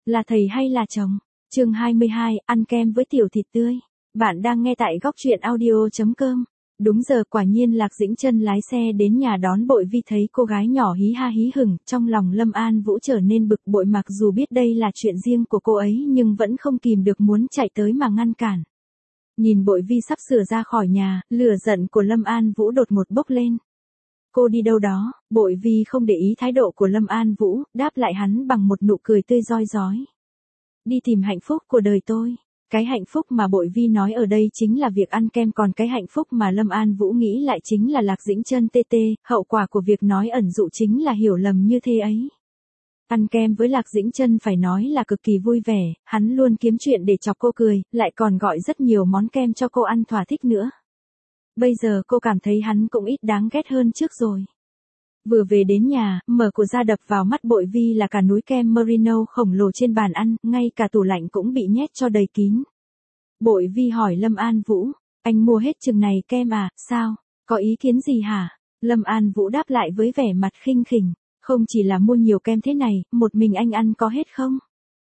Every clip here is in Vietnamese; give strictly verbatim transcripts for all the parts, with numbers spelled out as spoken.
là thầy hay là chồng? Chương hai mươi hai, ăn kem với tiểu thịt tươi. Bạn đang nghe tại góc truyện audio chấm com. Đúng giờ quả nhiên Lạc Dĩnh Trân lái xe đến nhà đón Bội Vi, thấy cô gái nhỏ hí ha hí hửng, trong lòng Lâm An Vũ trở nên bực bội, mặc dù biết đây là chuyện riêng của cô ấy nhưng vẫn không kìm được muốn chạy tới mà ngăn cản. Nhìn Bội Vi sắp sửa ra khỏi nhà, lửa giận của Lâm An Vũ đột ngột bốc lên. Cô đi đâu đó? Bội Vi không để ý thái độ của Lâm An Vũ, đáp lại hắn bằng một nụ cười tươi rói rói. Đi tìm hạnh phúc của đời tôi. Cái hạnh phúc mà Bội Vi nói ở đây chính là việc ăn kem, còn cái hạnh phúc mà Lâm An Vũ nghĩ lại chính là Lạc Dĩnh Trân tê tê, hậu quả của việc nói ẩn dụ chính là hiểu lầm như thế ấy. Ăn kem với Lạc Dĩnh Trân phải nói là cực kỳ vui vẻ, hắn luôn kiếm chuyện để chọc cô cười, lại còn gọi rất nhiều món kem cho cô ăn thỏa thích nữa. Bây giờ cô cảm thấy hắn cũng ít đáng ghét hơn trước rồi. Vừa về đến nhà, mở cửa ra đập vào mắt Bội Vi là cả núi kem Merino khổng lồ trên bàn ăn, ngay cả tủ lạnh cũng bị nhét cho đầy kín. Bội Vi hỏi Lâm An Vũ, anh mua hết chừng này kem à, sao, có ý kiến gì hả? Lâm An Vũ đáp lại với vẻ mặt khinh khỉnh, không chỉ là mua nhiều kem thế này, một mình anh ăn có hết không?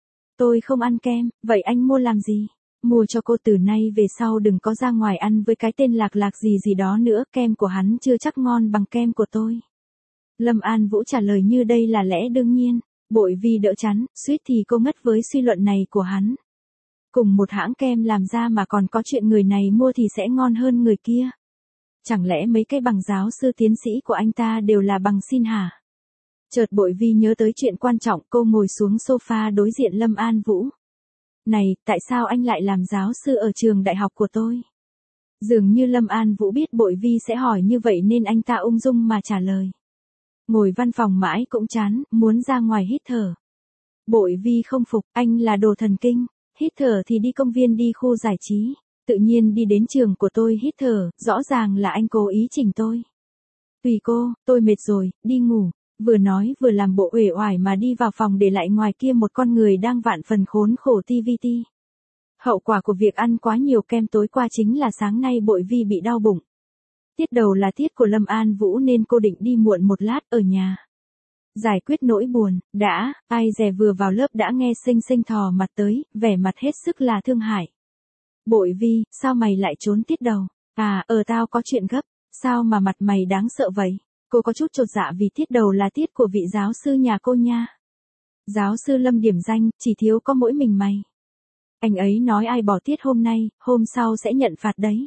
Tôi không ăn kem, vậy anh mua làm gì? Mua cho cô, từ nay về sau đừng có ra ngoài ăn với cái tên Lạc Lạc gì gì đó nữa, kem của hắn chưa chắc ngon bằng kem của tôi. Lâm An Vũ trả lời như đây là lẽ đương nhiên. Bội Vi đỡ chắn, suýt thì cô ngất với suy luận này của hắn. Cùng một hãng kem làm ra mà còn có chuyện người này mua thì sẽ ngon hơn người kia. Chẳng lẽ mấy cái bằng giáo sư tiến sĩ của anh ta đều là bằng xin hả? Chợt Bội Vi nhớ tới chuyện quan trọng, cô ngồi xuống sofa đối diện Lâm An Vũ. Này, tại sao anh lại làm giáo sư ở trường đại học của tôi? Dường như Lâm An Vũ biết Bội Vi sẽ hỏi như vậy nên anh ta ung dung mà trả lời. Ngồi văn phòng mãi cũng chán, muốn ra ngoài hít thở. Bội Vi không phục, anh là đồ thần kinh, hít thở thì đi công viên, đi khu giải trí, tự nhiên đi đến trường của tôi hít thở, rõ ràng là anh cố ý chỉnh tôi. Tùy cô, tôi mệt rồi, đi ngủ. Vừa nói vừa làm bộ uể oải mà đi vào phòng, để lại ngoài kia một con người đang vạn phần khốn khổ ti vi ti. Hậu quả của việc ăn quá nhiều kem tối qua chính là sáng nay Bội Vi bị đau bụng. Tiết đầu là tiết của Lâm An Vũ nên cô định đi muộn một lát ở nhà. Giải quyết nỗi buồn, đã, ai dè vừa vào lớp đã nghe Sinh Sinh thò mặt tới, vẻ mặt hết sức là thương hại. Bội Vi, sao mày lại trốn tiết đầu? À, ờ tao có chuyện gấp, sao mà mặt mày đáng sợ vậy? Cô có chút chột dạ vì tiết đầu là tiết của vị giáo sư nhà cô nha. Giáo sư Lâm điểm danh, chỉ thiếu có mỗi mình mày. Anh ấy nói ai bỏ tiết hôm nay, hôm sau sẽ nhận phạt đấy.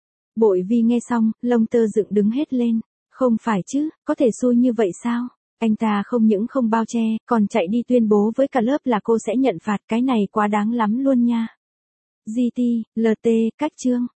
Bội Vi nghe xong, lông tơ dựng đứng hết lên. Không phải chứ, có thể xui như vậy sao? Anh ta không những không bao che, còn chạy đi tuyên bố với cả lớp là cô sẽ nhận phạt, cái này quá đáng lắm luôn nha. giê tê, lờ tê, cách chương.